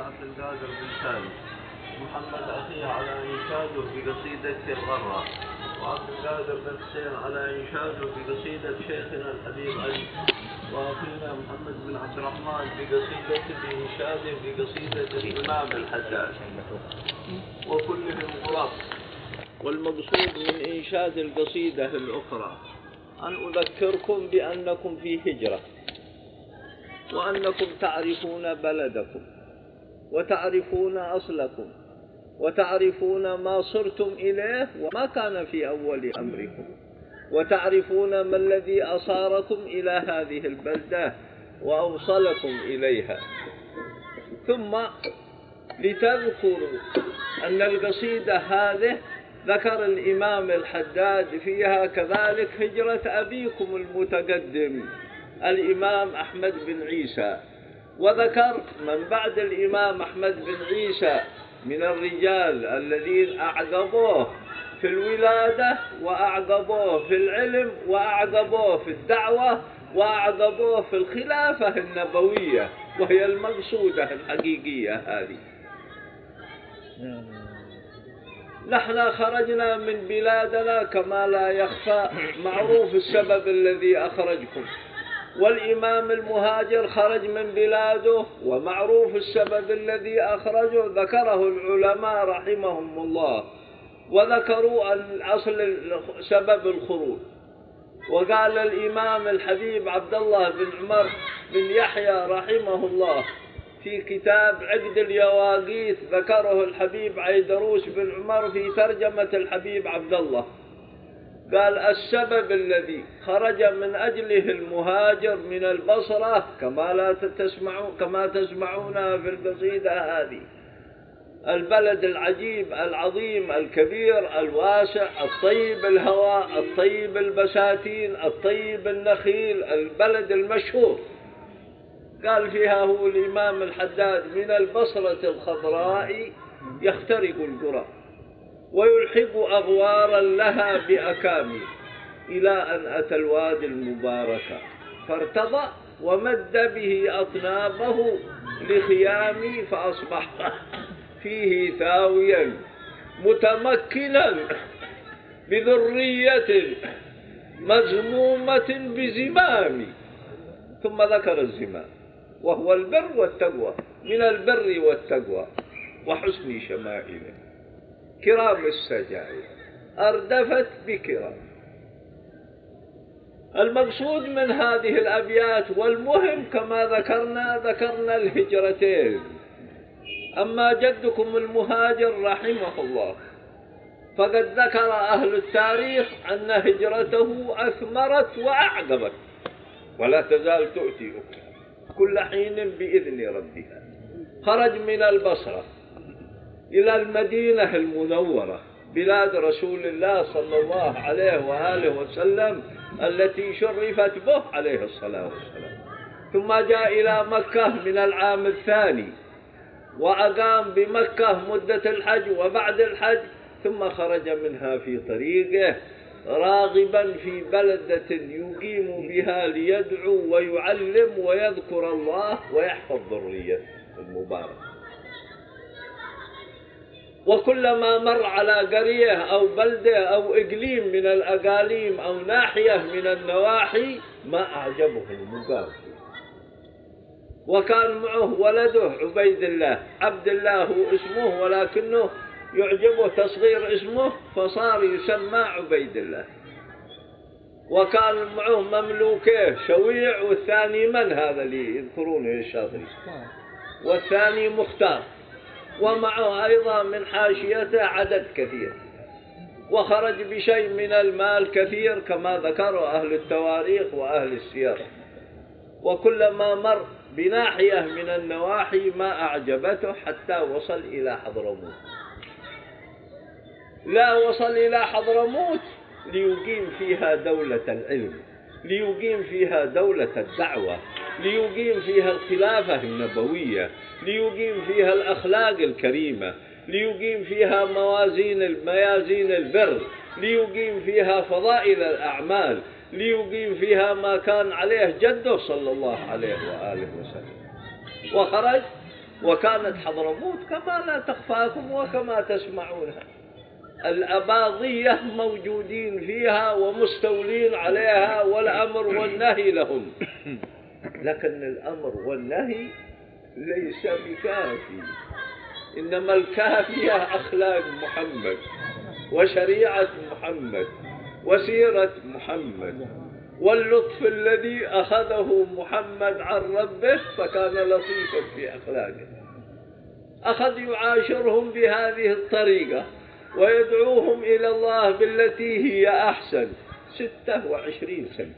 عبد القادر بن سالم. محمد أخيه على إنشاده بقصيدة الغرة. وعبد القادر بن حسين على إنشاده بقصيدة شيخنا الحبيب علي. وأخينا محمد بن عبد الرحمن بإنشاده بقصيدة الإمام الحداد. وكلهم غراب. والمقصود من إنشاد القصيدة الأخرى أن أذكركم بأنكم في هجرة، وأنكم تعرفون بلدكم، وتعرفون أصلكم، وتعرفون ما صرتم إليه وما كان في أول أمركم، وتعرفون ما الذي أصاركم إلى هذه البلدة وأوصلكم إليها. ثم لتذكروا أن القصيدة هذه ذكر الإمام الحداد فيها كذلك هجرة أبيكم المتقدم الإمام أحمد بن عيسى، وذكر من بعد الإمام أحمد بن عيسى من الرجال الذين أعقبوه في الولادة، وأعقبوه في العلم، وأعقبوه في الدعوة، وأعقبوه في الخلافة النبوية، وهي المقصودة الحقيقية هذه. نحن خرجنا من بلادنا كما لا يخفى، معروف السبب الذي أخرجكم، والإمام المهاجر خرج من بلاده ومعروف السبب الذي أخرجه، ذكره العلماء رحمهم الله، وذكروا الأصل سبب الخروج. وقال الإمام الحبيب عبد الله بن عمر بن يحيى رحمه الله في كتاب عقد اليواقيت، ذكره الحبيب عيدروس بن عمر في ترجمة الحبيب عبد الله، قال السبب الذي خرج من أجله المهاجر من البصرة كما تسمعونها في القصيدة هذه، البلد العجيب العظيم الكبير الواسع الطيب الهواء الطيب البساتين الطيب النخيل، البلد المشهور. قال فيها هو الإمام الحداد من البصرة الخضراء يخترق القرى ويلحق أغوارا لها بأكامي إلى أن أتى الوادي المبارك فارتضى ومد به أطنابه لخيامي فأصبح فيه ثاويا متمكنا بذرية مزمومة بزمام. ثم ذكر الزمام وهو البر والتقوى، من البر والتقوى وحسن شمائله كرام السجائر أردفت بكرام. المقصود من هذه الأبيات والمهم كما ذكرنا الهجرتين. أما جدكم المهاجر رحمه الله فقد ذكر أهل التاريخ أن هجرته أثمرت وأعقبت، ولا تزال تؤتي أكلها كل حين بإذن ربها. خرج من البصرة إلى المدينة المنورة بلاد رسول الله صلى الله عليه وآله وسلم التي شرفت به عليه الصلاة والسلام، ثم جاء إلى مكة من العام الثاني وأقام بمكة مدة الحج وبعد الحج، ثم خرج منها في طريقه راغبا في بلدة يقيم بها ليدعو ويعلم ويذكر الله ويحفظ ذريته المباركة. وكلما مر على قرية أو بلدة أو إقليم من الأقاليم أو ناحية من النواحي ما أعجبه المقام. وكان معه ولده عبيد الله، عبد الله هو اسمه ولكنه يعجبه تصغير اسمه فصار يسمى عبيد الله. وكان معه مملوكه شويع، والثاني من هذا اللي يذكرونه الشاطري، والثاني مختار، ومعه أيضا من حاشيته عدد كثير. وخرج بشيء من المال كثير كما ذكر أهل التواريخ وأهل السير. وكلما مر بناحية من النواحي ما أعجبته حتى وصل إلى حضرموت. لا وصل إلى حضرموت ليقيم فيها دولة العلم، ليقيم فيها دولة الدعوة، ليقيم فيها الخلافة النبوية، ليقيم فيها الأخلاق الكريمة، ليقيم فيها ميازين البر، ليقيم فيها فضائل الأعمال، ليقيم فيها ما كان عليه جده صلى الله عليه وآله وسلم. وخرج وكانت حضرموت كما لا تخفاكم وكما تسمعونها، الأباضية موجودين فيها ومستولين عليها، والأمر والنهي لهم. لكن الأمر والنهي ليس بكافي، إنما الكافية أخلاق محمد وشريعة محمد وسيرة محمد، واللطف الذي أخذه محمد عن ربه فكان لطيفا في أخلاقه، أخذ يعاشرهم بهذه الطريقة ويدعوهم إلى الله بالتي هي أحسن 26 سنة،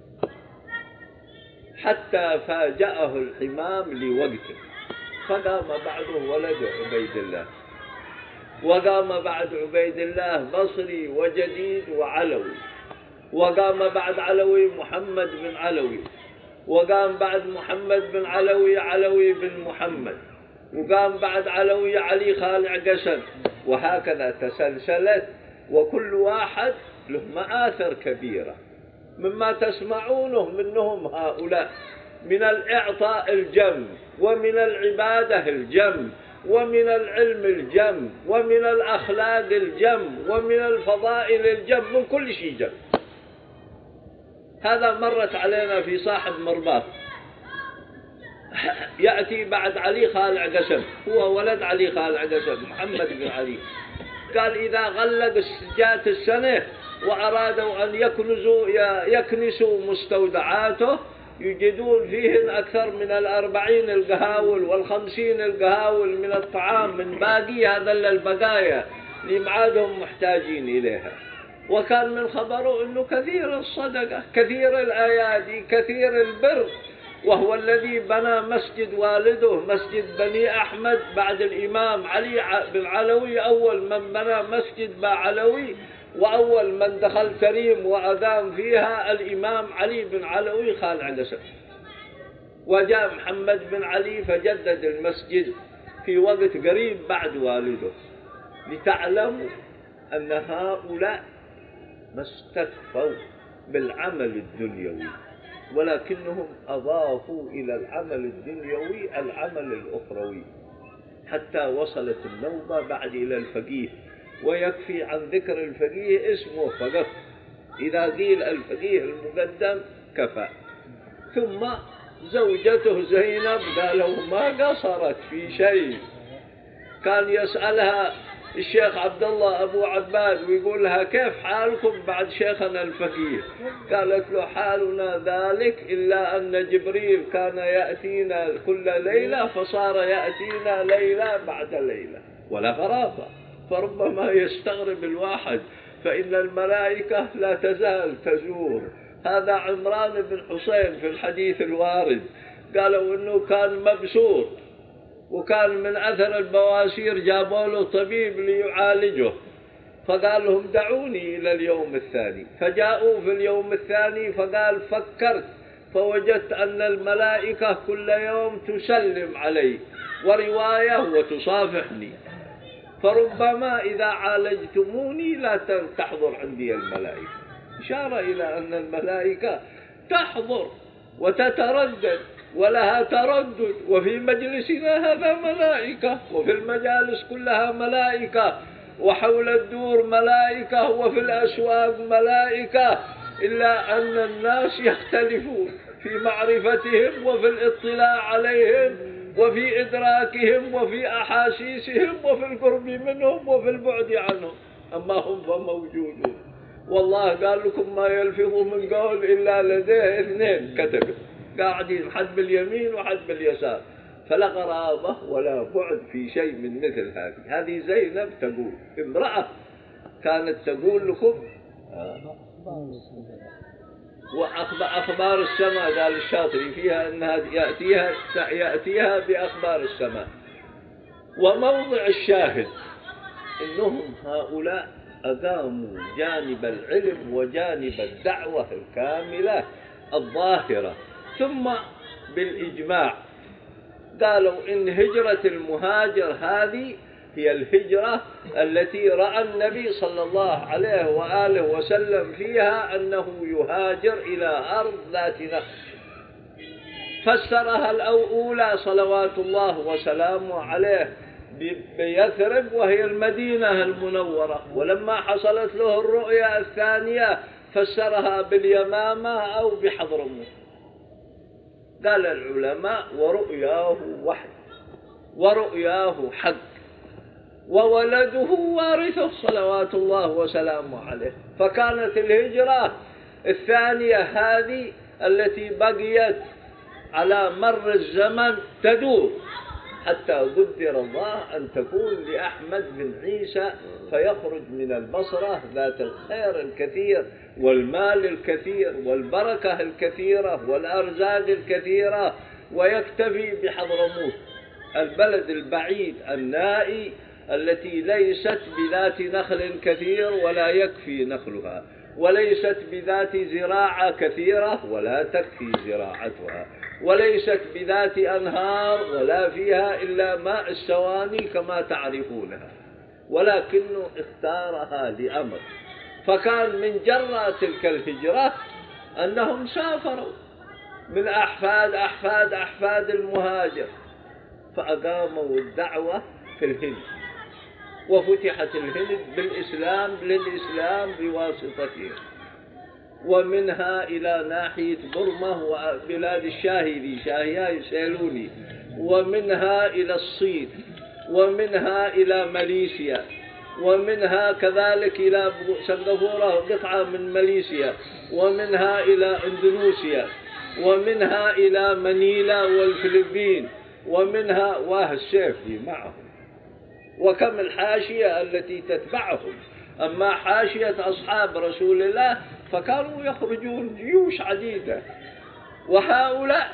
حتى فاجأه الحمام لوقته، فقام بعده ولد عبيد الله، وقام بعد عبيد الله بصري وجديد وعلوي، وقام بعد علوي محمد بن علوي، وقام بعد محمد بن علوي علوي بن محمد، وقام بعد علوي علي خالع قسم، وهكذا تسلسلت، وكل واحد له مآثر كبيرة مما تسمعونه منهم هؤلاء، من الإعطاء الجم، ومن العبادة الجم، ومن العلم الجم، ومن الأخلاق الجم، ومن الفضائل الجم، من كل شيء جم. هذا مرت علينا في صاحب مرباط، يأتي بعد علي خالع قسم، هو ولد علي خالع قسم محمد بن علي، قال إذا غلق جات السنة وأرادوا أن يكنسوا مستودعاته يجدون فيهن أكثر من 40 القهاول وال50 القهاول من الطعام من باقي هذا البقايا اللي معادهم محتاجين إليها. وكان من خبره أنه كثير الصدقة، كثير الأيادي، كثير البر، وهو الذي بنى مسجد والده مسجد بني أحمد بعد الإمام علي بن علوي، أول من بنى مسجد علوي، وأول من دخل تريم وأذان فيها الإمام علي بن علوي خالع قسم. وجاء محمد بن علي فجدد المسجد في وقت قريب بعد والده، لتعلموا أن هؤلاء ما استكفوا بالعمل الدنيوي، ولكنهم أضافوا إلى العمل الدنيوي العمل الأخروي، حتى وصلت النوبة بعد إلى الفقيه، ويكفي عن ذكر الفقيه اسمه فقط، إذا قيل الفقيه المقدم كفى. ثم زوجته زينب قالوا ما قصرت في شيء، كان يسألها الشيخ عبد الله أبو عباد ويقول لها كيف حالكم بعد شيخنا الفقيه؟ قالت له حالنا ذلك إلا أن جبريل كان يأتينا كل ليلة فصار يأتينا ليلة بعد ليلة ولا غرابة. فربما يستغرب الواحد فإن الملائكة لا تزال تزور. هذا عمران بن حسين في الحديث الوارد قالوا إنه كان مبسوط، وكان من أثر البواسير جابوا له طبيب ليعالجه، فقال لهم دعوني إلى اليوم الثاني، فجاءوا في اليوم الثاني فقال فكرت فوجدت أن الملائكة كل يوم تسلم علي، ورواية وتصافحني، فربما إذا عالجتموني لا تحضر عندي الملائكة، إشارة إلى أن الملائكة تحضر وتتردد ولها تردد، وفي مجلسنا هذا ملائكة، وفي المجالس كلها ملائكة، وحول الدور ملائكة، وفي الأسواق ملائكة، إلا أن الناس يختلفون في معرفتهم وفي الاطلاع عليهم وفي إدراكهم وفي أحاسيسهم وفي القرب منهم وفي البعد عنهم، أما هم فموجودون. والله قال لكم ما يلفظ من قول إلا لديه 2 كتب قاعدين، حد باليمين وحد باليسار، فلا غرابة ولا بعد في شيء من مثل هذه. هذه زينب تقول، امرأة كانت تقول لكم وأخبار السماء، قال الشاطري فيها أنها يأتيها بأخبار السماء. وموضع الشاهد إنهم هؤلاء أقاموا جانب العلم وجانب الدعوة الكاملة الظاهرة. ثم بالإجماع قالوا إن هجرة المهاجر هذه هي الهجرة التي رأى النبي صلى الله عليه وآله وسلم فيها أنه يهاجر إلى أرض ذات نخل، فسرها الأولى صلوات الله وسلامه عليه بيثرب وهي المدينة المنورة، ولما حصلت له الرؤيا الثانية فسرها باليمامة أو بحضرموت. قال العلماء: ورؤياه وحي، ورؤياه حق، وولده وارثه صلوات الله وسلامه عليه. فكانت الهجرة الثانية هذه التي بقيت على مر الزمن تدور حتى قدر الله أن تكون لأحمد بن عيسى، فيخرج من البصرة ذات الخير الكثير والمال الكثير والبركة الكثيرة والأرزاق الكثيرة، ويكتفي بحضرموت البلد البعيد النائي التي ليست بذات نخل كثير ولا يكفي نخلها، وليست بذات زراعة كثيرة ولا تكفي زراعتها، وليست بذات أنهار ولا فيها إلا ماء السواني كما تعرفونها، ولكنه اختارها لأمر. فكان من جراء تلك الهجرة أنهم سافروا من أحفاد المهاجر، فأقاموا الدعوة في الهند، وفتحت الهند للإسلام بواسطتهم، ومنها إلى ناحية برما وبلاد الشاهي يسألوني، ومنها إلى الصين، ومنها إلى ماليزيا، ومنها كذلك إلى سنغافورة قطعة من ماليزيا، ومنها إلى إندونيسيا، ومنها إلى منيلا والفلبين، ومنها والسيفي معهم. وكم الحاشية التي تتبعهم. أما حاشية أصحاب رسول الله فكانوا يخرجون جيوش عديدة، وهؤلاء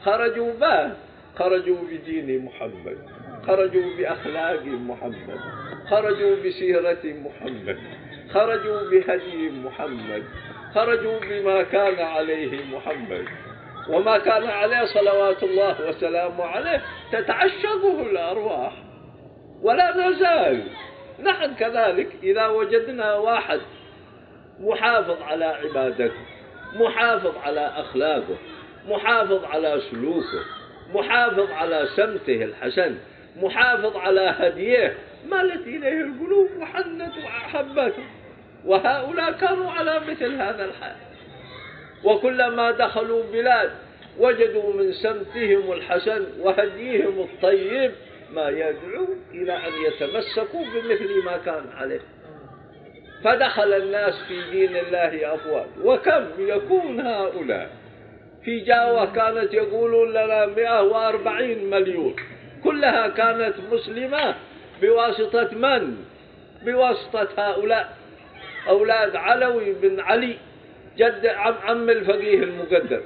خرجوا بدين محمد، خرجوا بأخلاق محمد، خرجوا بسيرة محمد، خرجوا بهدي محمد، خرجوا بما كان عليه محمد، وما كان عليه صلوات الله وسلامه عليه تتعشقه الأرواح. ولا نزال نحن كذلك إذا وجدنا واحد محافظ على عبادته، محافظ على أخلاقه، محافظ على سلوكه، محافظ على سمته الحسن، محافظ على هديه، مالت إليه القلوب وحنت وأحبته. وهؤلاء كانوا على مثل هذا الحال، وكلما دخلوا بلاد وجدوا من سمتهم الحسن وهديهم الطيب ما يدعو إلى أن يتمسكوا بمثل ما كان عليه. فدخل الناس في دين الله أفواج. وكم يكون هؤلاء؟ في جاوة كانت يقولون لنا 140 مليون، كلها كانت مسلمة بواسطة من؟ بواسطة هؤلاء أولاد علوي بن علي، جد عم الفقيه المقدم،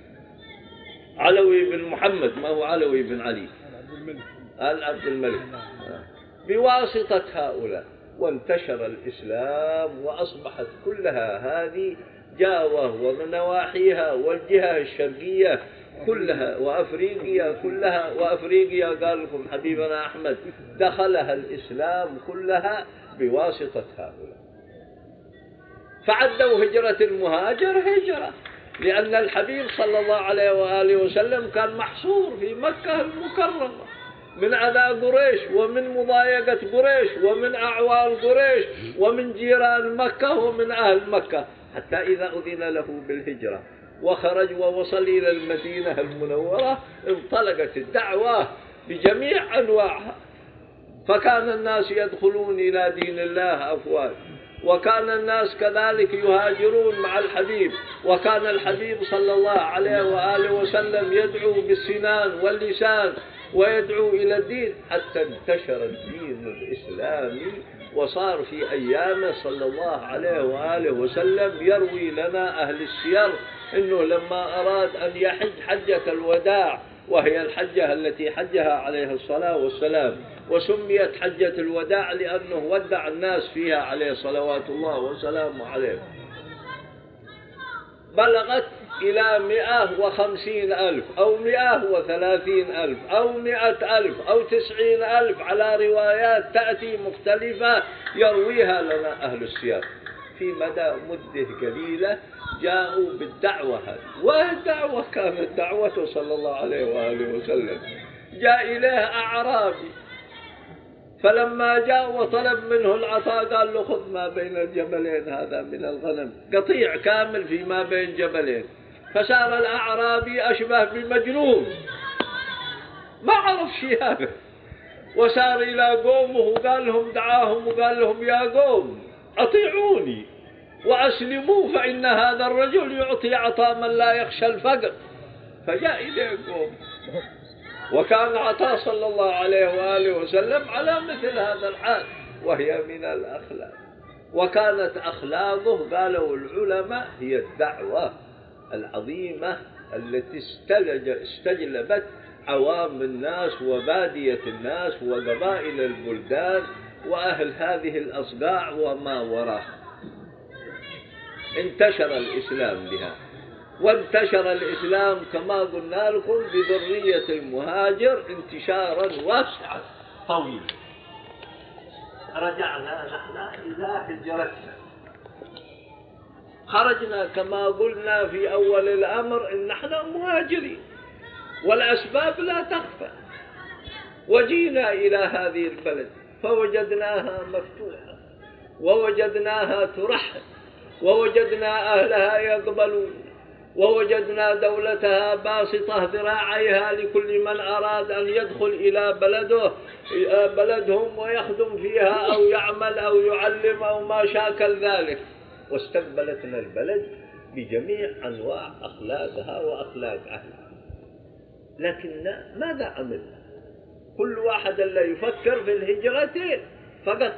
علوي بن محمد، ما هو علوي بن علي، عبد الملك، بواسطة هؤلاء. وانتشر الإسلام وأصبحت كلها هذه جاوة ومن نواحيها والجهة الشرقية كلها وأفريقيا كلها، وأفريقيا قال لكم حبيبنا أحمد دخلها الإسلام كلها بواسطة هؤلاء. فعدوا هجرة المهاجر هجرة، لأن الحبيب صلى الله عليه وآله وسلم كان محصور في مكة المكرمة من أذى قريش ومن مضايقة قريش ومن أعوان قريش ومن جيران مكة ومن أهل مكة، حتى إذا أذن له بالهجرة وخرج ووصل إلى المدينة المنورة انطلقت الدعوة بجميع أنواعها، فكان الناس يدخلون إلى دين الله أفواج، وكان الناس كذلك يهاجرون مع الحبيب، وكان الحبيب صلى الله عليه وآله وسلم يدعو بالسنان واللسان ويدعو إلى الدين حتى انتشر الدين الإسلامي. وصار في أيامه صلى الله عليه وآله وسلم يروي لنا أهل السير أنه لما أراد أن يحج حجة الوداع، وهي الحجة التي حجها عليه الصلاة والسلام، وسميت حجة الوداع لأنه ودع الناس فيها عليه صلوات الله وسلامه عليه، بلغت إلى 150,000 أو 130,000 أو 100,000 أو 90,000 على روايات تأتي مختلفة يرويها لنا أهل السير. في مدى مدة قليلة جاءوا بالدعوة هذه، والدعوة كانت دعوته صلى الله عليه وآله وسلم. جاء إليه أعرابي، فلما جاء وطلب منه العطاء قال له خذ ما بين الجبلين هذا من الغنم، قطيع كامل في ما بين جبلين. فصار الأعرابي أشبه بمجنون، ما عرف شيء هذا، وسار إلى قومه وقال لهم، دعاهم وقال لهم يا قوم أطيعوني وأسلموا فإن هذا الرجل يعطي عطاء من لا يخشى الفقر. فجاء إليه قوم، وكان عطاء صلى الله عليه وآله وسلم على مثل هذا الحال، وهي من الأخلاق. وكانت أخلاقه قالوا العلماء هي الدعوة العظيمة التي استجلبت عوام الناس وبادية الناس وقبائل البلدان وأهل هذه الأصقاع وما وراء. انتشر الإسلام بها، وانتشر الإسلام كما قلنا لكم بذرية المهاجر انتشارا واسعا طويلا. رجعنا نحن إلى هجرتنا، خرجنا كما قلنا في أول الأمر إن نحن مهاجرين والأسباب لا تخفى، وجينا إلى هذه البلد فوجدناها مفتوحة، ووجدناها ترحب، ووجدنا أهلها يقبلون، ووجدنا دولتها باسطة ذراعيها لكل من أراد أن يدخل إلى بلدهم ويخدم فيها أو يعمل أو يعلم أو ما شاكل ذلك. واستقبلتنا البلد بجميع أنواع أخلاقها وأخلاق أهلها. لكن ماذا عملنا؟ كل واحد اللي يفكر في الهجرتين فقط.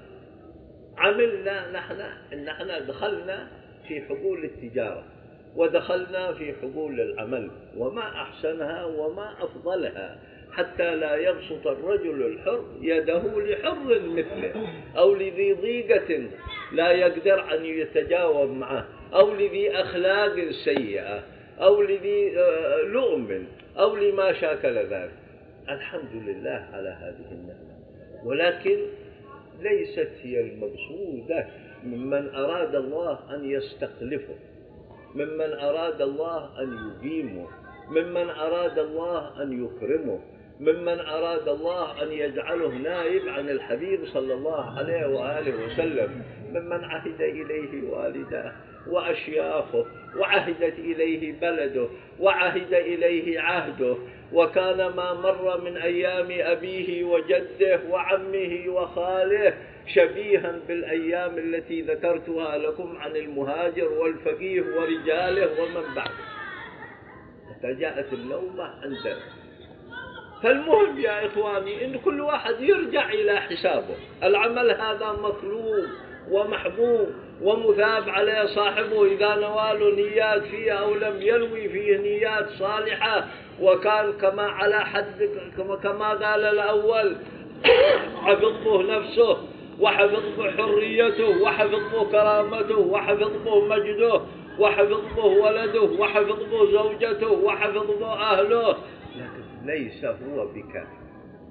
عملنا نحن دخلنا في حقول التجارة، ودخلنا في حقول العمل، وما أحسنها وما أفضلها، حتى لا يبسط الرجل الحر يده لحر مثله، أو لذي ضيقة لا يقدر أن يتجاوب معه، أو لذي أخلاق سيئة، أو لذي لؤم، أو لما شاكل ذلك. الحمد لله على هذه النعمة، ولكن ليست هي المقصودة ممن أراد الله أن يستخلفه، ممن أراد الله أن يقيمه، ممن أراد الله أن يكرمه، ممن أراد الله أن يجعله نائب عن الحبيب صلى الله عليه وآله وسلم، ممن عهد إليه والداه وأشياخه، وعهدت إليه بلده، وعهد إليه عهده، وكان ما مر من أيام أبيه وجده وعمه وخاله شبيها بالأيام التي ذكرتها لكم عن المهاجر والفقيه ورجاله ومن بعده، حتى جاءت النوبة عندنا. فالمهم يا إخواني إن كل واحد يرجع إلى حسابه. العمل هذا مطلوب ومحبوب ومثاب عليه صاحبه إذا نوال نيات فيه أو لم ينوي فيه نيات صالحة، وكان كما على حد كما قال الأول حفظ به نفسه، وحفظ به حريته، وحفظ به كرامته، وحفظ به مجده، وحفظ به ولده، وحفظ به زوجته، وحفظ به أهله، لكن ليس هو بكافي.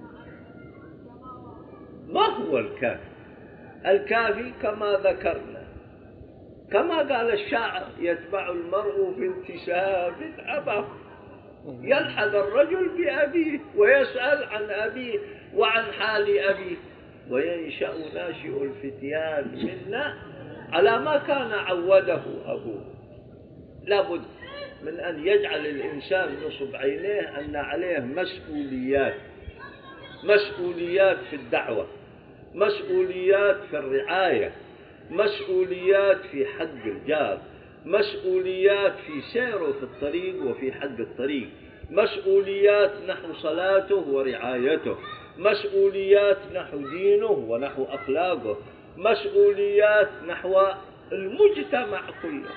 ما هو الكافي؟ الكافي كما ذكرنا، كما قال الشاعر يتبع المرء في انتساب أباه، يلحظ الرجل بأبيه ويسأل عن أبيه وعن حال أبيه، وينشأ ناشئ الفتيان منا على ما كان عوده أبوه. لابد من أن يجعل الإنسان نصب عينيه أن عليه مسؤوليات في الدعوة، مسؤوليات في الرعاية، مسؤوليات في حق الجار، مسؤوليات في سيره في الطريق وفي حق الطريق، مسؤوليات نحو صلاته ورعايته، مسؤوليات نحو دينه ونحو أخلاقه، مسؤوليات نحو المجتمع كله.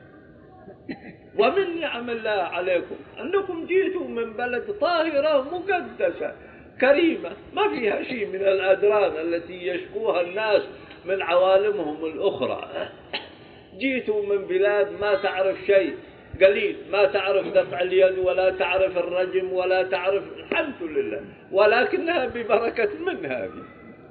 ومن نعم الله عليكم أنكم جئتوا من بلد طاهرة مقدسة كريمة ما فيها شيء من الأدران التي يشكوها الناس من عوالمهم الأخرى. جئتوا من بلاد ما تعرف شيء قليل، ما تعرف دفع اليد ولا تعرف الرجم ولا تعرف، الحمد لله، ولكنها ببركة من هذه.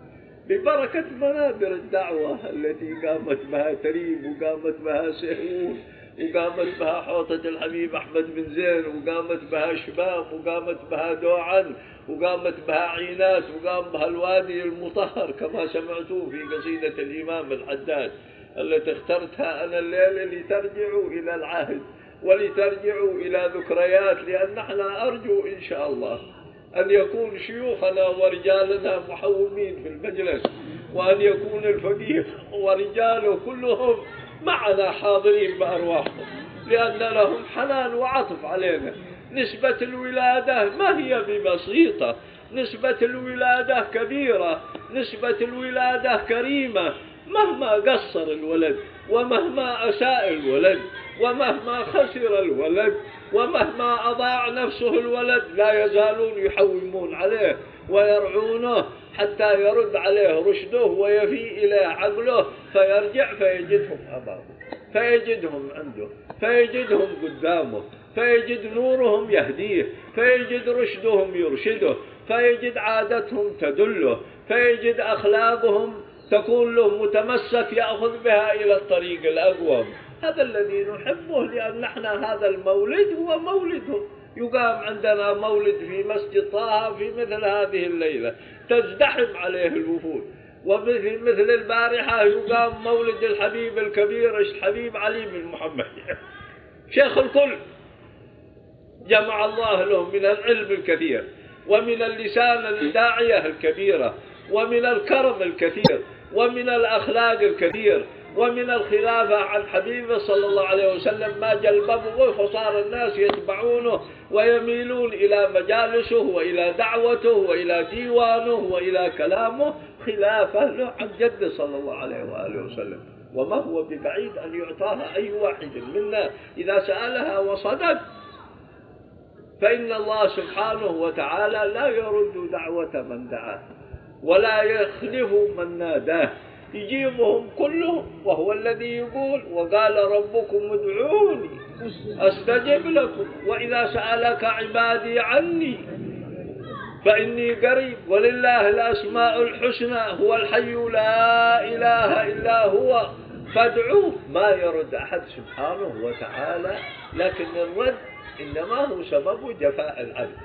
ببركة منابر الدعوة التي قامت بها تريب، وقامت بها سهون، وقامت بها حوطة الحبيب أحمد بن زين، وقامت بها شباب، وقامت بها دوعا، وقامت بها عينات، وقام بها الوادي المطهر كما سمعتوا في قصيدة الإمام الحداد التي اخترتها أنا الليلة لترجعوا إلى العهد ولترجعوا إلى ذكريات، لأن احنا أرجو إن شاء الله أن يكون شيوخنا ورجالنا محومين في المجلس، وأن يكون الفقيه ورجاله كلهم معنا حاضرين بأرواحهم، لأن لهم حنان وعطف علينا. نسبة الولادة ما هي ببسيطة، نسبة الولادة كبيرة، نسبة الولادة كريمة. مهما قصر الولد، ومهما أساء الولد، ومهما خسر الولد، ومهما أضاع نفسه الولد، لا يزالون يحومون عليه ويرعونه حتى يرد عليه رشده ويفي إليه عقله، فيرجع فيجدهم أمامه، فيجدهم عنده، فيجدهم قدامه، فيجد نورهم يهديه، فيجد رشدهم يرشده، فيجد عادتهم تدله، فيجد أخلاقهم تكون له متمسك يأخذ بها إلى الطريق الأقوم. هذا الذي نحبه، لأن احنا هذا المولد هو مولده. يقام عندنا مولد في مسجد طه في مثل هذه الليلة تزدحم عليه الوفود، ومثل مثل البارحة يقام مولد الحبيب الكبير الحبيب علي بن محمد شيخ الكل، جمع الله له من العلم الكثير، ومن اللسان الداعية الكبيرة، ومن الكرم الكثير، ومن الأخلاق الكثير، ومن الخلافة عن حبيبه صلى الله عليه وسلم ما جلببه، فصار الناس يتبعونه ويميلون إلى مجالسه وإلى دعوته وإلى ديوانه وإلى كلامه، خلافة له عن جده صلى الله عليه وآله وسلم. وما هو ببعيد أن يعطاها أي واحد منا إذا سألها وصدق، فإن الله سبحانه وتعالى لا يرد دعوة من دعاه ولا يخلف من ناداه، يجيبهم كلهم. وهو الذي يقول وقال ربكم ادعوني أستجب لكم، وإذا سألك عبادي عني فإني قريب، ولله الأسماء الحسنى، هو الحي لا إله إلا هو فادعوه. ما يرد أحد سبحانه وتعالى، لكن الرد إنما هو سبب جفاء العبد.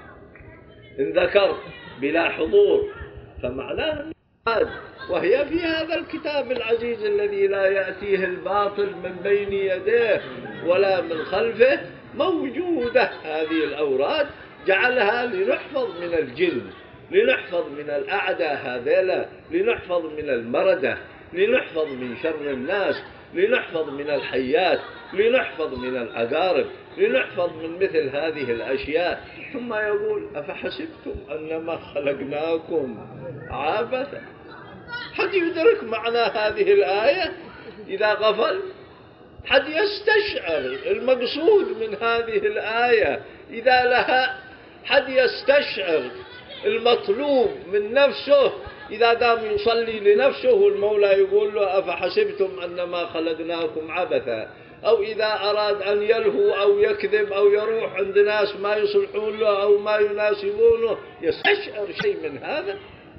إن ذكر بلا حضور فمعناه وهي في هذا الكتاب العزيز الذي لا يأتيه الباطل من بين يديه ولا من خلفه موجودة. هذه الأوراد جعلها لنحفظ من الجن، لنحفظ من الأعداء هذيلا، لنحفظ من المردة، لنحفظ من شر الناس، لنحفظ من الحيات، لنحفظ من العقارب، لنحفظ من مثل هذه الأشياء. ثم يقول أفحسبتم أنما خلقناكم عبثا. حد يدرك معنى هذه الآية إذا غفل؟ حد يستشعر المقصود من هذه الآية إذا لها؟ حد يستشعر المطلوب من نفسه إذا قام يصلي لنفسه والمولى يقول له أفحسبتم أنما خلقناكم عبثا؟ أو إذا أراد أن يلهو أو يكذب أو يروح عند ناس ما يصلحون له أو ما يناسبونه، يستشعر شيء من هذا؟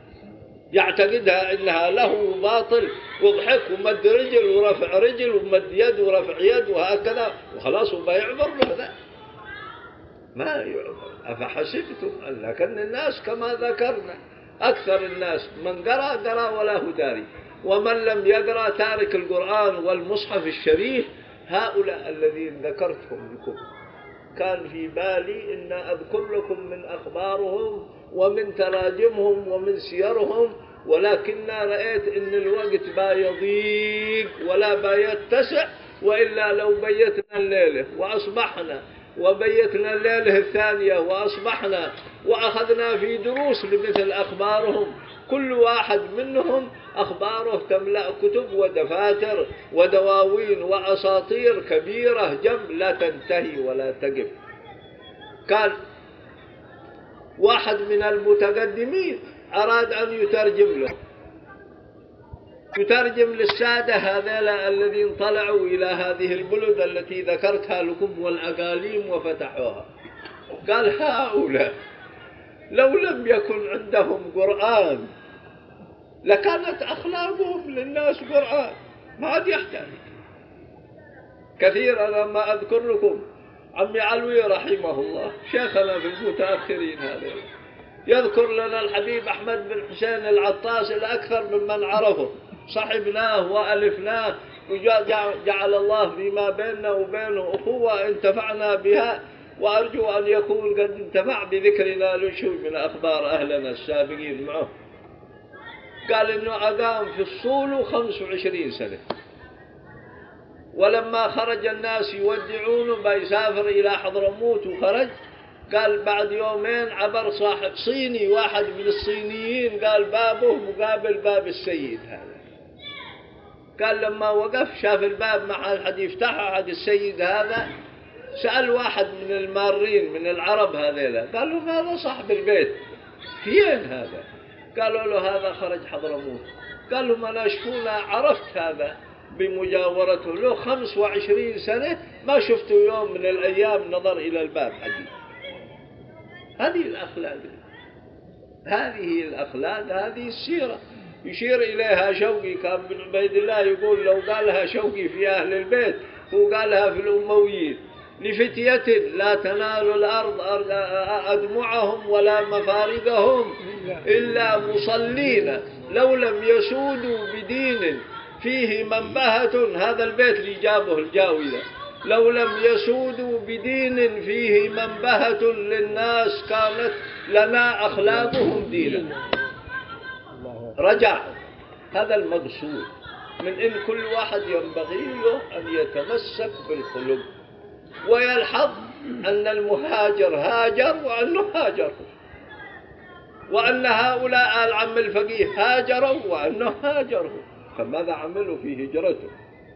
يعتقدها إنها له باطل، وضحك ومد رجل ورفع رجل ومد يد ورفع يد وهكذا وخلاص وما يعبر له. ما يعبر. أفحسبتم لكن الناس كما ذكرنا أكثر الناس من قرأ ولا هو داري، ومن لم يقرأ تارك القرآن والمصحف الشريف. هؤلاء الذين ذكرتهم لكم كان في بالي إن أذكر لكم من أخبارهم ومن تراجمهم ومن سيرهم، ولكن رأيت إن الوقت با يضيق ولا با يتسع، وإلا لو بيتنا الليلة وأصبحنا وبيتنا الليلة الثانية وأصبحنا وأخذنا في دروس لمثل أخبارهم، كل واحد منهم أخباره تملأ كتب ودفاتر ودواوين وأساطير كبيرة جم لا تنتهي ولا تقف. كان واحد من المتقدمين أراد أن يترجم له، يترجم للسادة هذا الذين طلعوا إلى هذه البلد التي ذكرتها لكم والأقاليم وفتحوها. قال هؤلاء لو لم يكن عندهم قرآن لكانت أخلاقهم للناس قرآن، ما عاد يحتاج. كثير أنا ما أذكر لكم عمي علوي رحمه الله شيخنا في المتأخرين هذا يذكر لنا الحبيب أحمد بن حسين العطاس الأكثر ممن عرفه، صحبناه وألفناه وجعل الله فيما بيننا وبينه أخوة انتفعنا بها، وأرجو أن يكون قد انتفع بذكرنا لشيء من أخبار أهلنا السابقين معه. قال إنه أقام في الصول 25 سنة، ولما خرج الناس يودعونه بيسافر إلى حضرموت وخرج، قال بعد يومين عبر صاحب صيني واحد من الصينيين، قال بابه مقابل باب السيد هذا. قال لما وقف شاف الباب مع أحد يفتحه أحد السيد هذا، سأل واحد من المارين من العرب هذيلا، قال له هذا صاحب البيت فين هذا؟ قالوا له هذا خرج حضرموت. قال له أنا شكونا عرفت هذا بمجاورته، له 25 سنة ما شفته يوم من الأيام نظر إلى الباب حديث. هذه الأخلاق، هذه الأخلاق، هذه السيرة يشير إليها شوقي. كان بن عبيد الله يقول لو قالها شوقي في أهل البيت هو قالها في الأمويين: لفتية لا تنال الأرض أدمعهم ولا مفارقهم إلا مصلين لو لم يسودوا بدين فيه منبهة. هذا البيت اللي جابه الجاوي، لو لم يسودوا بدين فيه منبهة للناس كانت لنا أخلاقهم دينا. رجع هذا المقصود من إن كل واحد ينبغي له أن يتمسك بالخلق، ويلحظ أن المهاجر هاجر وأنه هاجر، وأن هؤلاء العم الفقيه هاجروا وأنه هاجروا. فماذا عملوا في هجرته؟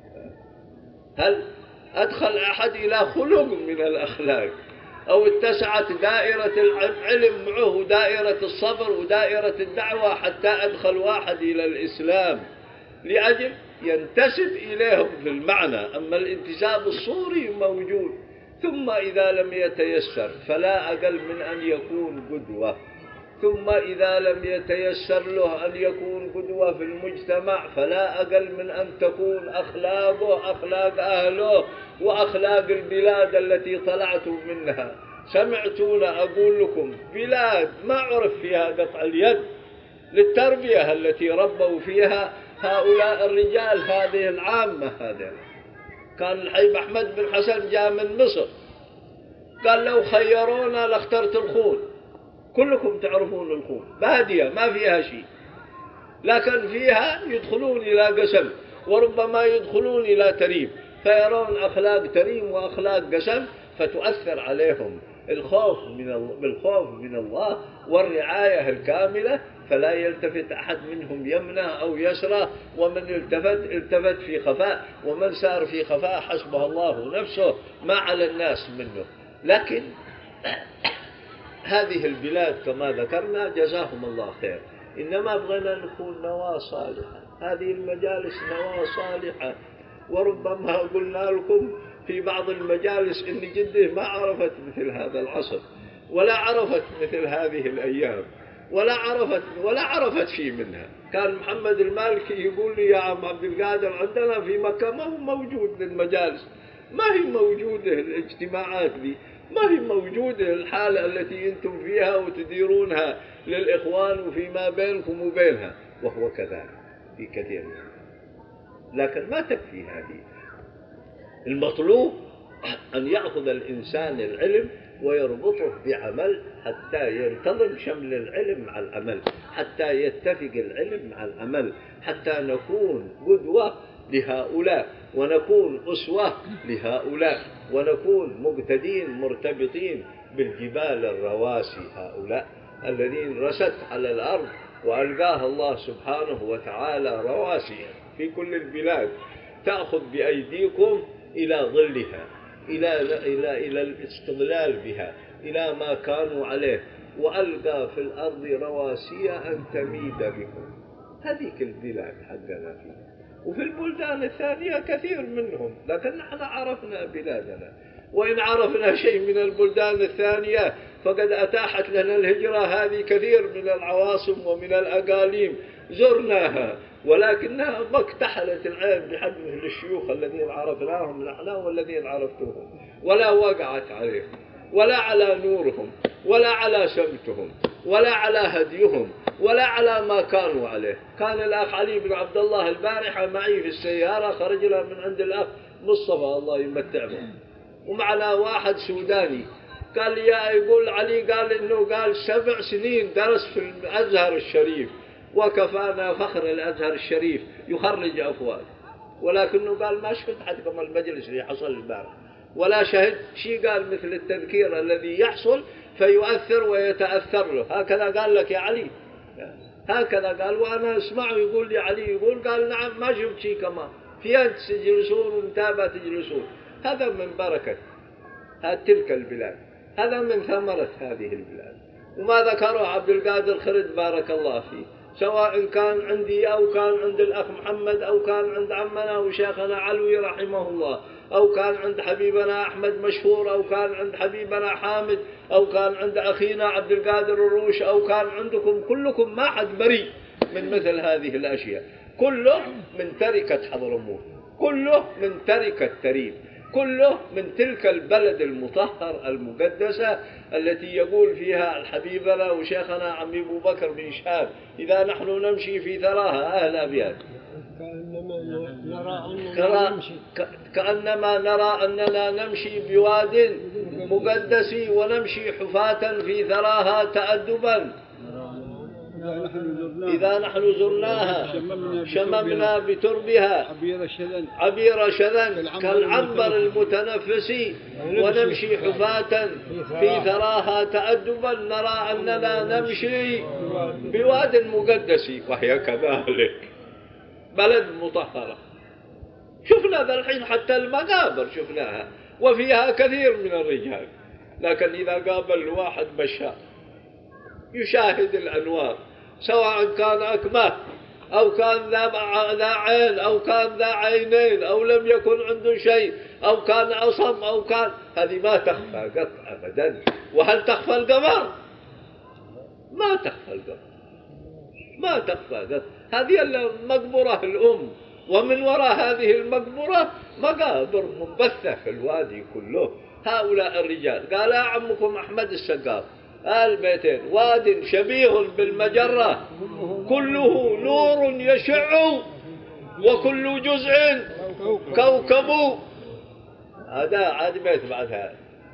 هل أدخل أحد إلى خلق من الأخلاق، أو اتسعت دائرة العلم معه ودائرة الصبر ودائرة الدعوة حتى أدخل واحد إلى الإسلام لأجل ينتسب إليهم في المعنى؟ أما الانتساب الصوري موجود. ثم إذا لم يتيسر فلا أقل من أن يكون قدوة، ثم إذا لم يتيسر له أن يكون قدوة في المجتمع فلا أقل من أن تكون أخلاقه أخلاق أهله وأخلاق البلاد التي طلعتم منها. سمعتونا أقول لكم بلاد ما عرف فيها قطع اليد للتربية التي ربوا فيها هؤلاء الرجال هذه العامة. هذا كان الحبيب أحمد بن حسن جاء من مصر قال لو خيرونا لاخترت الخون. كلكم تعرفون الخون بادية ما فيها شيء، لكن فيها يدخلون إلى قسم وربما يدخلون إلى تريم، فيرون أخلاق تريم وأخلاق قسم فتؤثر عليهم بالخوف من الله والرعاية الكاملة، فلا يلتفت أحد منهم يمنى أو يسرى، ومن التفت في خفاء، ومن سار في خفاء حسبه الله نفسه ما على الناس منه. لكن هذه البلاد كما ذكرنا جزاهم الله خير، إنما بغينا نكون نواة صالحة. هذه المجالس نواة صالحة، وربما قلنا لكم في بعض المجالس إن جده ما عرفت مثل هذا العصر، ولا عرفت مثل هذه الأيام، ولا عرفت شيء منها. كان محمد المالكي يقول لي يا عم عبد القادر عندنا في مكة ما هو موجود للمجالس، ما هي موجودة الاجتماعات دي، ما هي موجودة الحالة التي أنتم فيها وتديرونها للإخوان وفيما بينكم وبينها. وهو كذلك في كثير منها، لكن ما تكفي هذه. المطلوب أن يأخذ الإنسان العلم ويربطه بعمل حتى ينتظم شمل العلم مع العمل، حتى يتفق العلم مع العمل، حتى نكون قدوة لهؤلاء ونكون أسوة لهؤلاء ونكون مقتدين مرتبطين بالجبال الرواسي، هؤلاء الذين رست على الأرض وألقاها الله سبحانه وتعالى رواسي في كل البلاد، تأخذ بأيديكم إلى ظلها، إلى الاستظلال بها، إلى ما كانوا عليه، وألقى في الأرض رواسي أن تميد بكم. هذيك البلاد حقنا فيها، وفي البلدان الثانية كثير منهم، لكن نحن عرفنا بلادنا، وإن عرفنا شيء من البلدان الثانية فقد أتاحت لنا الهجرة هذه كثير من العواصم ومن الأقاليم زرناها، ولكنها ما اكتحلت العين بحد مثل الشيوخ الذين عرفناهم نحن والذين عرفتهم، ولا وقعت عليهم ولا على نورهم ولا على سمتهم ولا على هديهم ولا على ما كانوا عليه. كان الأخ علي بن عبد الله البارحة معي في السيارة، خرجنا من عند الأخ مصطفى الله يمتعهم، ومعنا واحد سوداني قال لي يقول علي قال إنه قال 7 سنين درس في الأزهر الشريف وكفانا فخر الأزهر الشريف يخرج أفواه، ولكنه قال ما شفت حدكم المجلس اللي حصل البارح ولا شهد شيء، قال مثل التذكير الذي يحصل فيؤثر ويتأثر له. هكذا قال لك يا علي، هكذا قال، وأنا أسمعه يقول لي علي يقول قال نعم ما شفت شيء كمان، في أنت تجلسون ومتابعة تجلسون. هذا من بركة تلك البلاد، هذا من ثمرة هذه البلاد. وما ذكره عبد القادر خرد بارك الله فيه، سواء كان عندي أو كان عند الأخ محمد أو كان عند عمنا وشيخنا علوي رحمه الله، أو كان عند حبيبنا أحمد مشهور، أو كان عند حبيبنا حامد، أو كان عند أخينا عبد القادر الروش، أو كان عندكم كلكم، ما حد بريء من مثل هذه الأشياء. كله من تركة حضرموت، كله من تركة تريم، كله من تلك البلد المطهر المقدسة التي يقول فيها الحبيبنا وشيخنا عم أبو بكر بن شهاب إذا نحن نمشي في ثراها أهل أبيات كأنما نرى أننا نمشي بواد مقدس ونمشي حفاة في ثراها تأدبا، إذا نحن زرناها شممنا بتربها عبير شذن كالعنبر المتنفس ونمشي حفاة في ثراها تأدبا، نرى أننا نمشي بواد مقدس وهي كذلك بلد مطهرة. شفنا ذا الحين حتى المقابر شفناها وفيها كثير من الرجال، لكن إذا قابل الواحد بشار يشاهد الأنوار، سواء كان أكمه أو كان ذا عين أو كان ذا عينين أو لم يكن عنده شيء أو كان أصم أو كان، هذه ما تخفى قط أبدا. وهل تخفى القمر؟ ما تخفى القمر، ما تخفى قط. هذه المقبرة الأم، ومن وراء هذه المقبرة مقابر منبثة في الوادي كله. هؤلاء الرجال قال عمكم أحمد السقاف البيتين واد شبيه بالمجرة كله نور يشع وكل جزء كوكب. هذا عاد بيت بعد هذا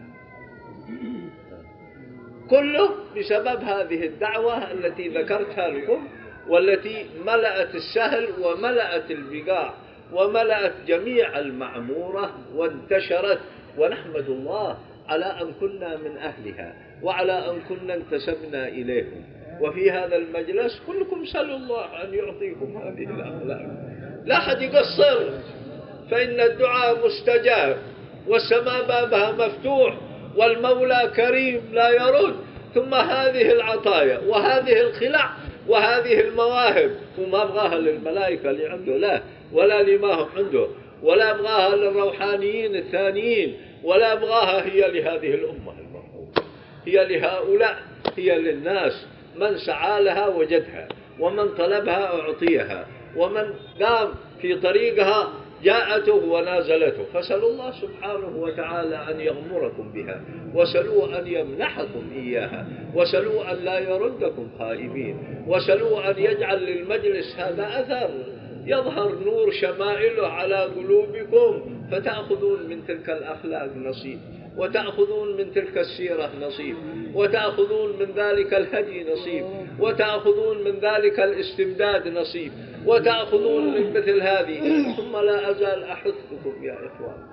كله بسبب هذه الدعوة التي ذكرتها لكم، والتي ملأت السهل وملأت البقاع وملأت جميع المعمورة وانتشرت، ونحمد الله على أن كنا من أهلها وعلى أن كنا انتسبنا إليهم. وفي هذا المجلس كلكم سألوا الله أن يعطيكم هذه الأخلاق، لا أحد يقصر، فإن الدعاء مستجاب والسماء بابها مفتوح والمولى كريم لا يرد. ثم هذه العطايا وهذه الخلع وهذه المواهب وما أبغاها للملائكة اللي عنده لا، ولا لما هم عنده، ولا أبغاها للروحانيين الثانيين، ولا أبغاها هي لهذه الأمة المرحومة، هي لهؤلاء، هي للناس. من سعى لها وجدها، ومن طلبها أعطيها، ومن قام في طريقها جاءته ونازلته. فسألوا الله سبحانه وتعالى أن يغمركم بها، وسألوا أن يمنحكم إياها، وسألوا أن لا يردكم خائبين، وسألوا أن يجعل للمجلس هذا أثر يظهر نور شمائله على قلوبكم، فتأخذون من تلك الأخلاق نصيب، وتأخذون من تلك السيرة نصيب، وتأخذون من ذلك الهدي نصيب، وتأخذون من ذلك الاستمداد نصيب، وتأخذون من مثل هذه. ثم لا أزال أحثكم يا إخوان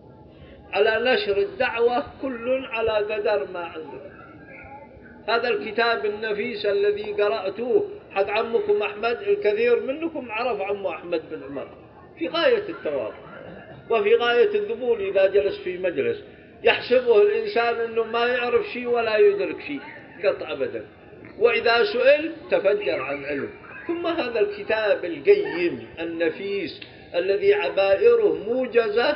على نشر الدعوة، كل على قدر ما عنده. هذا الكتاب النفيس الذي قرأتوه حق عمكم أحمد، الكثير منكم عرف عمه أحمد بن عمر في غاية التواضع وفي غاية الذبول. إذا جلس في مجلس يحسبه الإنسان أنه ما يعرف شيء ولا يدرك شيء قط أبدا، وإذا سئل تفجر عن علم. ثم هذا الكتاب القيم النفيس الذي عبائره موجزة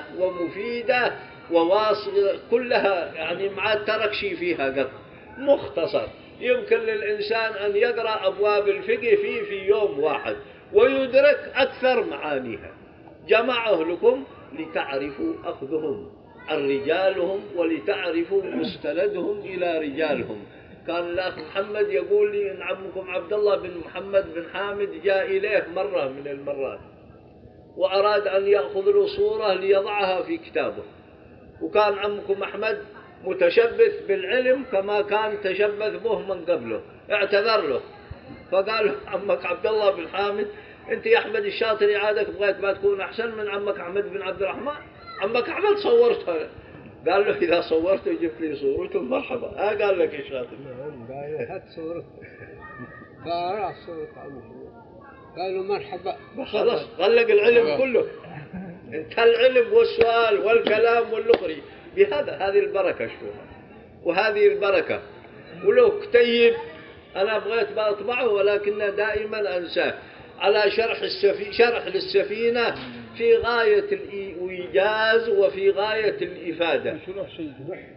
ومفيدة وواصلة كلها، يعني ما ترك شيء فيها قط، مختصر يمكن للإنسان أن يقرأ أبواب الفقه فيه في يوم واحد ويدرك أكثر معانيها. جمعه لكم لتعرفوا أخذهم عن رجالهم ولتعرفوا مستندهم إلى رجالهم. كان الأخ محمد يقول لي إن عمكم عبد الله بن محمد بن حامد جاء إليه مرة من المرات وأراد أن يأخذ له صورة ليضعها في كتابه، وكان عمكم أحمد متشبث بالعلم كما كان تشبث به من قبله، اعتذر له فقال له عمك عبد الله بن حامد أنت يا أحمد الشاطري عادك بغيت ما تكون أحسن من عمك أحمد بن عبد الرحمن، عمك أحمد صورته. قال له إذا صورته جبت لي صورته مرحبا. قال لك الشاطري قال هات صورته، فأرى صورة عمه قالوا مرحبا، خلاص غلق العلم كله، انت العلم والسؤال والكلام واللخري بهذا. هذه البركة شوفها، وهذه البركة. ولو كتيب أنا بغيت بأطبعه ولكن دائما أنساه على شرح للسفينة في غاية الإيجاز وفي غاية الإفادة. مشروع شيء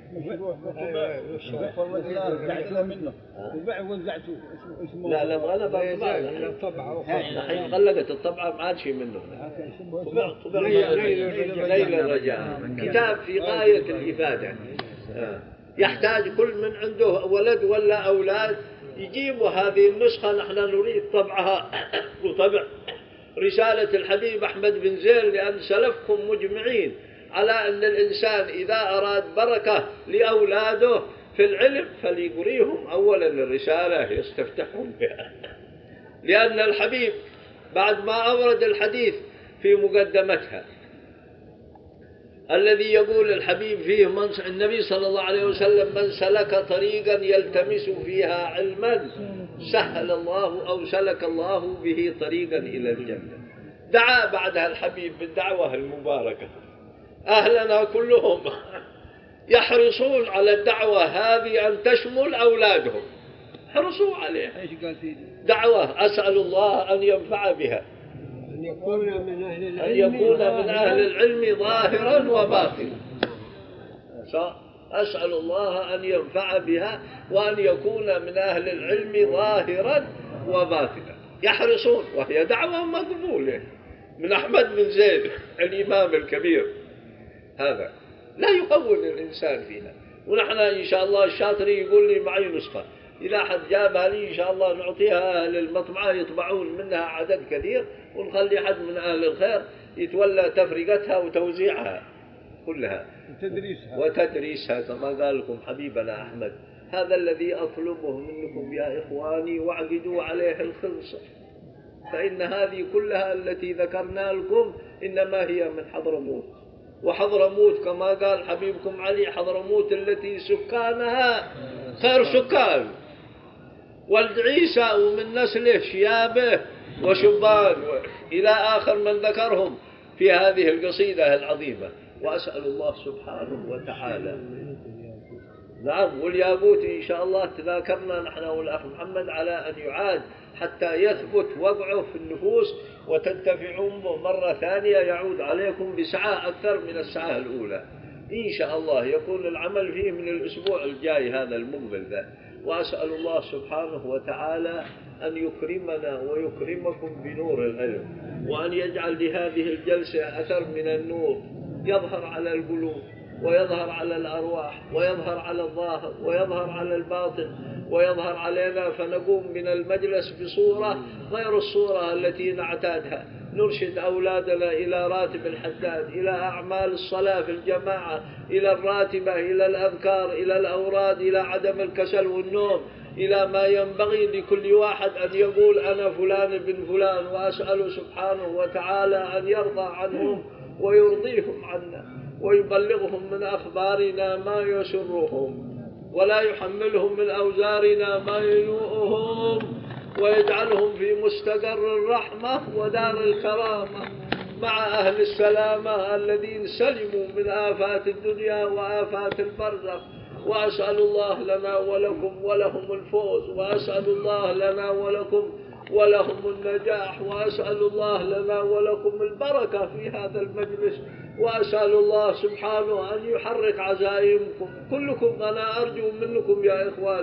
لا أنا بطبعه الحين غلقت الطبعة ما عاد شيء منه. طبع ليل الرجاء كتاب في غاية الإفادة. يحتاج كل من عنده ولد ولا أولاد يجيبوا هذه النسخة، نحن نريد طبعها وطبع رسالة الحبيب أحمد بن زين، لأن سلفكم مجمعين على أن الإنسان إذا أراد بركة لأولاده في العلم فليقريهم أولا الرسالة يستفتحهم بها، لأن الحبيب بعد ما أورد الحديث في مقدمتها الذي يقول الحبيب فيه النبي صلى الله عليه وسلم من سلك طريقا يلتمس فيها علما سهل الله أو سلك الله به طريقا إلى الجنة. دعا بعدها الحبيب بالدعوة المباركة. أهلنا كلهم يحرصون على الدعوة هذه أن تشمل أولادهم، حرصوا عليها. دعوة أسأل الله أن ينفع بها، أن يكون من أهل العلم ظاهرا وباطنا. أسأل الله أن ينفع بها وأن يكون من أهل العلم ظاهرا وباطنا. يحرصون، وهي دعوة مقبولة من أحمد بن زيد الإمام الكبير. هذا لا يهون الإنسان فيها. ونحن إن شاء الله الشاطري يقول لي معي نسخة، إذا حد جابها لي إن شاء الله نعطيها أهل المطبعة يطبعون منها عدد كثير، ونخلي حد من أهل الخير يتولى تفرقتها وتوزيعها كلها وتدريسها كما قال لكم حبيبنا أحمد. هذا الذي أطلبه منكم يا إخواني، واعقدوا عليه الخلصة، فإن هذه كلها التي ذكرنا لكم إنما هي من حضرموت. وحضرموت كما قال حبيبكم علي حضرموت التي سكانها خير سكان، ولد عيسى ومن نسله شيابه وشبان إلى آخر من ذكرهم في هذه القصيدة العظيمة. وأسأل الله سبحانه وتعالى. نعم، والياقوت إن شاء الله تذاكرنا نحن والأخ محمد على أن يعاد حتى يثبت وضعه في النفوس وتنتفعون به مرة ثانية، يعود عليكم بسعة أكثر من الساعة الأولى إن شاء الله. يكون العمل فيه من الأسبوع الجاي هذا المقبل ذا. وأسأل الله سبحانه وتعالى أن يكرمنا ويكرمكم بنور العلم، وأن يجعل لهذه الجلسة أثر من النور يظهر على القلوب ويظهر على الأرواح ويظهر على الظاهر ويظهر على الباطن ويظهر علينا، فنقوم من المجلس بصورة غير الصورة التي نعتادها. نرشد أولادنا إلى راتب الحداد، إلى أعمال الصلاة في الجماعة، إلى الراتبة، إلى الأذكار، إلى الأوراد، إلى عدم الكسل والنوم، إلى ما ينبغي لكل واحد أن يقول أنا فلان بن فلان. وأسأل سبحانه وتعالى أن يرضى عنهم ويرضيهم عنا ويبلغهم من أخبارنا ما يسرهم، ولا يحملهم من أوزارنا ما ينوءهم، ويجعلهم في مستقر الرحمة ودار الكرامة مع أهل السلامة الذين سلموا من آفات الدنيا وآفات البرزخ. وأسأل الله لنا ولكم ولهم الفوز، وأسأل الله لنا ولكم ولهم النجاح، وأسأل الله لنا ولكم البركة في هذا المجلس. وأسأل الله سبحانه أن يحرك عزائمكم كلكم. أنا أرجو منكم يا إخواني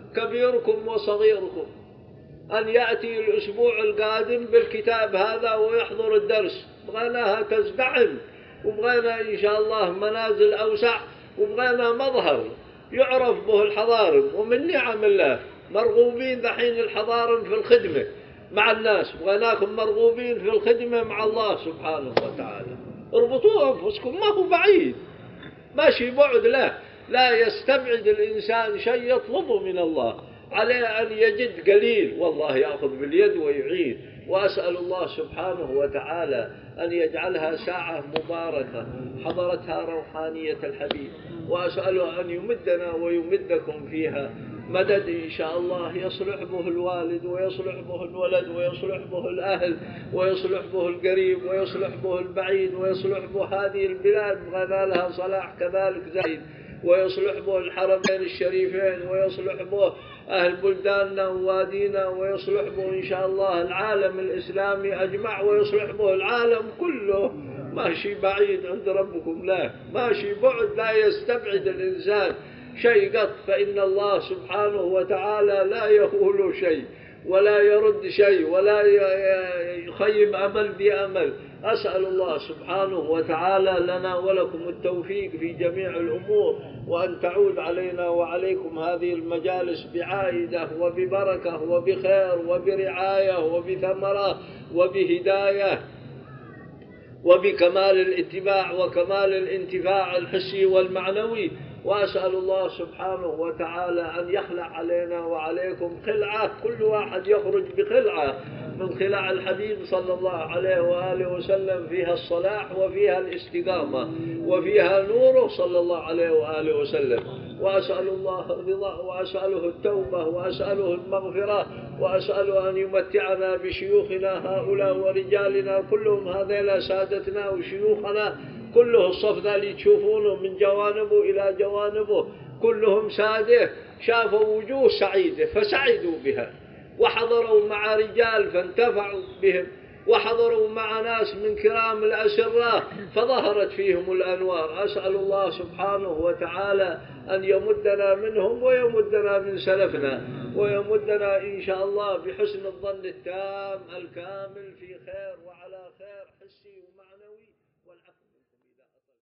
كبيركم وصغيركم أن يأتي الأسبوع القادم بالكتاب هذا ويحضر الدرس. بغيناها تزدحم، وبغينا إن شاء الله منازل أوسع، وبغينا مظهر يعرف به الحضارم. ومن نعم الله مرغوبين دحين الحضارم في الخدمة مع الناس، بغيناكم مرغوبين في الخدمة مع الله سبحانه وتعالى. اربطوا أنفسكم، ما هو بعيد، ماشي بعد له. لا يستبعد الإنسان شيء يطلبه من الله، عليه أن يجد قليل والله يأخذ باليد ويعين. وأسأل الله سبحانه وتعالى أن يجعلها ساعة مباركة حضرتها روحانية الحبيب، وأسأله أن يمدنا ويمدكم فيها مدد إن شاء الله يصلح به الوالد ويصلح به الولد ويصلح به الأهل ويصلح به القريب ويصلح به البعيد ويصلح به هذه البلاد بغنى لها صلاح كذلك زايد، ويصلح به الحرمين الشريفين، ويصلح به أهل بلداننا ووادينا، ويصلح به إن شاء الله العالم الإسلامي أجمع، ويصلح به العالم كله. ماشي بعيد عند ربكم، لا ماشي بعد، لا يستبعد الإنسان شيء قط، فإن الله سبحانه وتعالى لا يهول شيء ولا يرد شيء ولا يخيب أمل بأمل. أسأل الله سبحانه وتعالى لنا ولكم التوفيق في جميع الأمور، وأن تعود علينا وعليكم هذه المجالس بعائدة وببركة وبخير وبرعاية وبثمرة وبهداية وبكمال الاتباع وكمال الانتفاع الحسي والمعنوي. وأسأل الله سبحانه وتعالى أن يخلع علينا وعليكم خلعة، كل واحد يخرج بخلعة من خلع الحبيب صلى الله عليه وآله وسلم، فيها الصلاح وفيها الاستقامة وفيها نوره صلى الله عليه وآله وسلم. وأسأل الله الرضا وأسأله التوبة وأسأله المغفرة، وأسأله أن يمتعنا بشيوخنا هؤلاء ورجالنا كلهم، هذيلا سادتنا وشيوخنا كله الصف ذا اللي تشوفونه من جوانبه إلى جوانبه كلهم سادة، شافوا وجوه سعيدة فسعدوا بها، وحضروا مع رجال فانتفعوا بهم، وحضروا مع ناس من كرام الأسرة فظهرت فيهم الأنوار. أسأل الله سبحانه وتعالى أن يمدنا منهم ويمدنا من سلفنا، ويمدنا إن شاء الله بحسن الظن التام الكامل في خير وعلى خير حسي ومعنوي والعفو.